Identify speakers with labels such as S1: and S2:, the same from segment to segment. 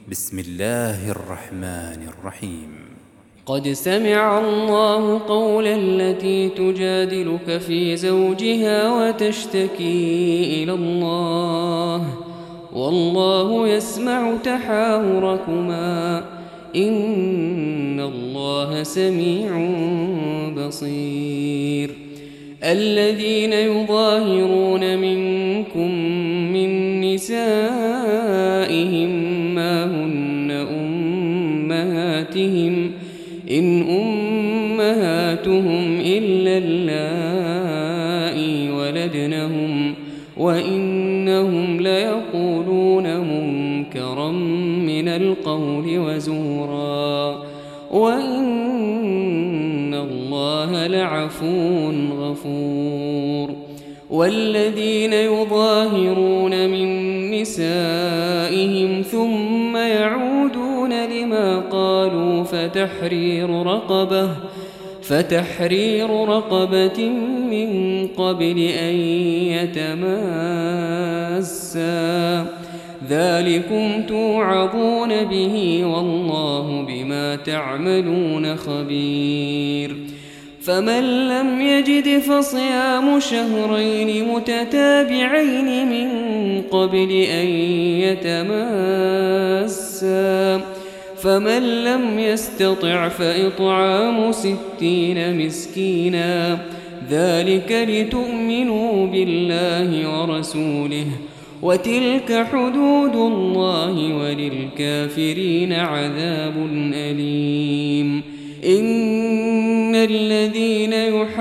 S1: بسم الله الرحمن الرحيم.
S2: قد سمع الله قول التي تجادلك في زوجها وتشتكي إلى الله والله يسمع تحاوركما إن الله سميع بصير. الذين يظاهرون منكم من نسائهم ما هن أمهاتهم إن أمهاتهم إلا اللائي ولدنهم وإنهم ليقولون منكرا من القول وزورا وإن الله لعفو غفور. والذين يظاهرون من نسائهم ثم يعودون لما قالوا فتحرير رقبة من قبل أن يتماسا ذلكم توعظون به والله بما تعملون خبير. فمن لم يجد فصيام شهرين متتابعين من قبل أن يتماسا فمن لم يستطع فإطعام 60 مسكينا ذلك لتؤمنوا بالله ورسوله وتلك حدود الله وللكافرين عذاب أليم. إن الذين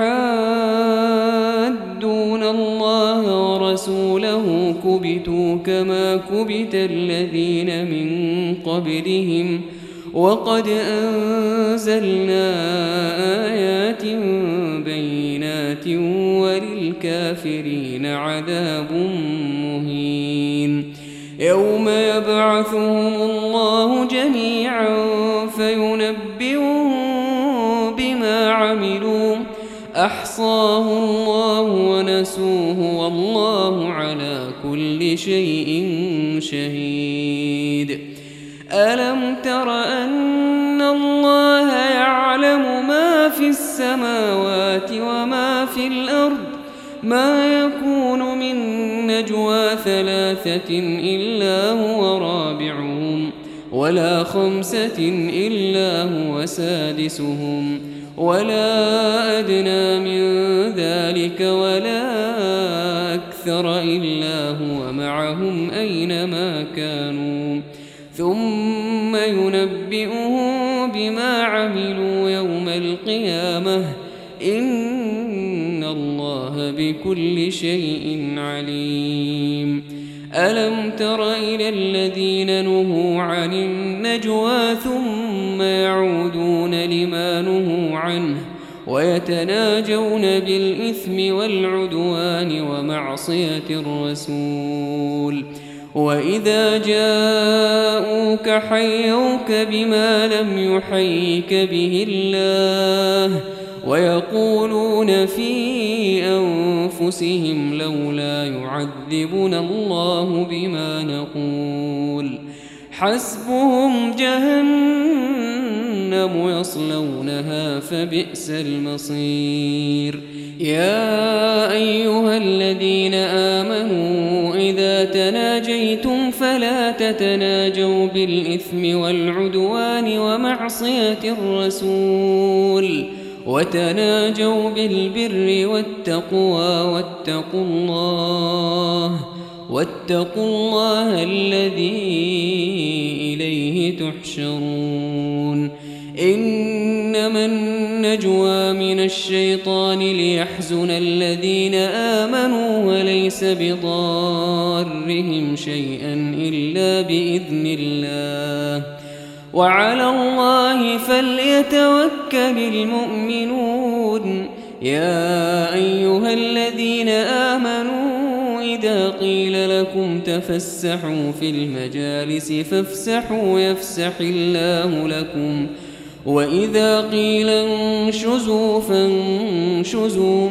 S2: يحادون الله ورسوله كبتوا كما كبت الذين من قبلهم وقد أنزلنا آيات بينات وللكافرين عذاب مهين. يوم يبعثهم الله جميعا فينبئهم بما عملوا أحصاه الله ونسوه والله على كل شيء شهيد. ألم تر أن الله يعلم ما في السماوات وما في الأرض ما يكون من نجوى 3 إلا هو رابعهم ولا 5 إلا هو سادسهم ولا أدنى من ذلك ولا أكثر إلا هو معهم أينما كانوا ثم ينبئهم بما عملوا يوم القيامة إن الله بكل شيء عليم. ألم تر إلى الذين نهوا عن النجوى ثم يعودون لما نهوا عنه ويتناجون بالإثم والعدوان ومعصية الرسول وإذا جاءوك حيوك بما لم يحيك به الله ويقولون في أنفسهم لولا يعذبنا الله بما نقول حسبهم جهنم يصلونها فبئس المصير. يا أيها الذين آمنوا إذا تناجيتم فلا تتناجوا بالإثم والعدوان ومعصية الرسول وتناجوا بالبر والتقوى واتقوا الله الذي إليه تحشرون. إنما النجوى من الشيطان ليحزن الذين آمنوا وليس بضارهم شيئا إلا بإذن الله وعلى الله فليتوكل المؤمنون. يا أيها الذين آمنوا إذا قيل لكم تفسحوا في المجالس فافسحوا يفسح الله لكم وإذا قيل انشزوا فانشزوا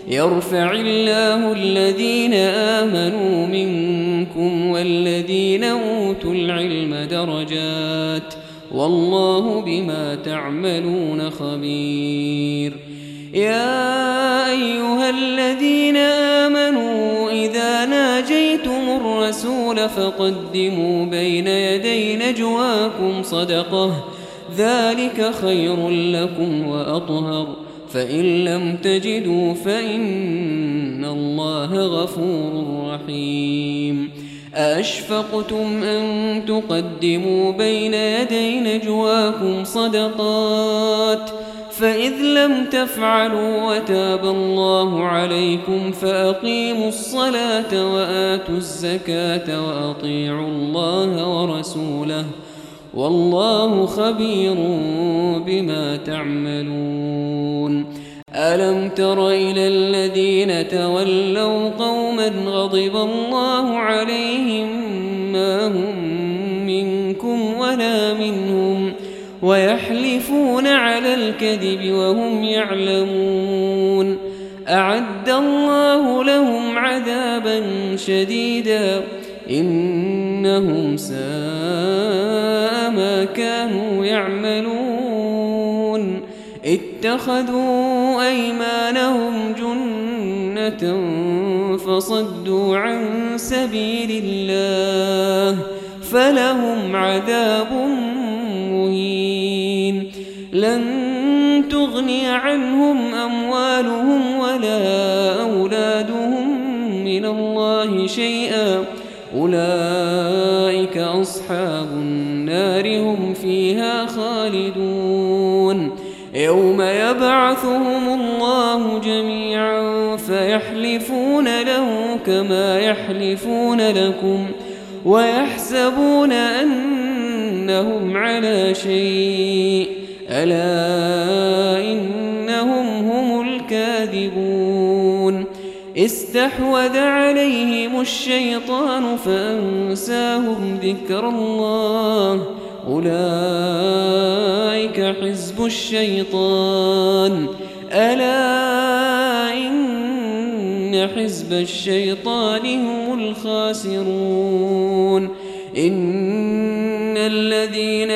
S2: يرفع الله الذين آمنوا منكم والذين أوتوا العلم درجات والله بما تعملون خبير. يا أيها الذين آمنوا إذا ناجيتم الرسول فقدموا بين يدي نجواكم صدقة ذلك خير لكم وأطهر فإن لم تجدوا فإن الله غفور رحيم. أأشفقتم أن تقدموا بين يدي نجواكم صدقات فإذ لم تفعلوا وتاب الله عليكم فأقيموا الصلاة وآتوا الزكاة وأطيعوا الله ورسوله والله خبير بما تعملون. ألم تر إلى الذين تولوا قوما غضب الله عليهم ما هم منكم ولا منهم ويحلفون على الكذب وهم يعلمون أعد الله لهم عذابا شديدا إنهم ساء ما كانوا يعملون. اتخذوا أيمانهم جنة فصدوا عن سبيل الله فلهم عذاب مهين. لن تغني عنهم أموالهم ولا أولادهم من الله شيئا أولئك أصحاب النار هم فيها خالدون. يوم يبعثهم الله جميعا فيحلفون له كما يحلفون لكم ويحسبون أنهم على شيء ألا إنهم هم الكاذبون. استحوذ عليهم الشيطان فأنساهم ذكر الله أولئك حزب الشيطان ألا إن حزب الشيطان هم الخاسرون. إن الذين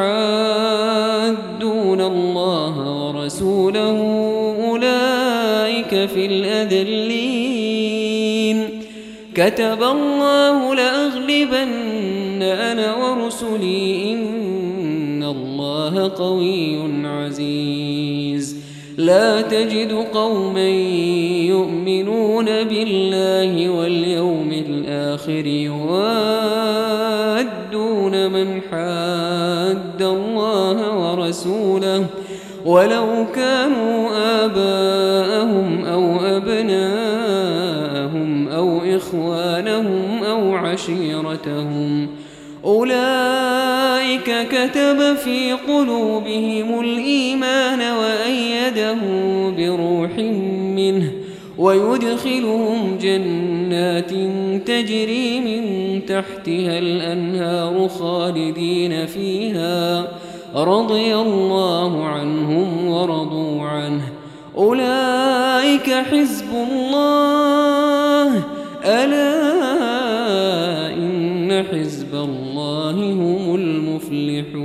S2: يحادون الله ورسوله أولئك في الأذلين. كتب الله لأغلبن أنا ورسلي إن الله قوي عزيز. لا تجد قوما يؤمنون بالله واليوم الآخر يوادون من حاد الله ورسوله ولو كانوا آباءهم أو أبناءهم أو إخوانهم أو عشيرتهم أولئك كتب في قلوبهم الإيمان وأيدهم بروح منه ويدخلهم جنات تجري من تحتها الأنهار خالدين فيها رضي الله عنهم ورضوا عنه أولئك حزب الله ألا إن حزب الله هم المفلحون.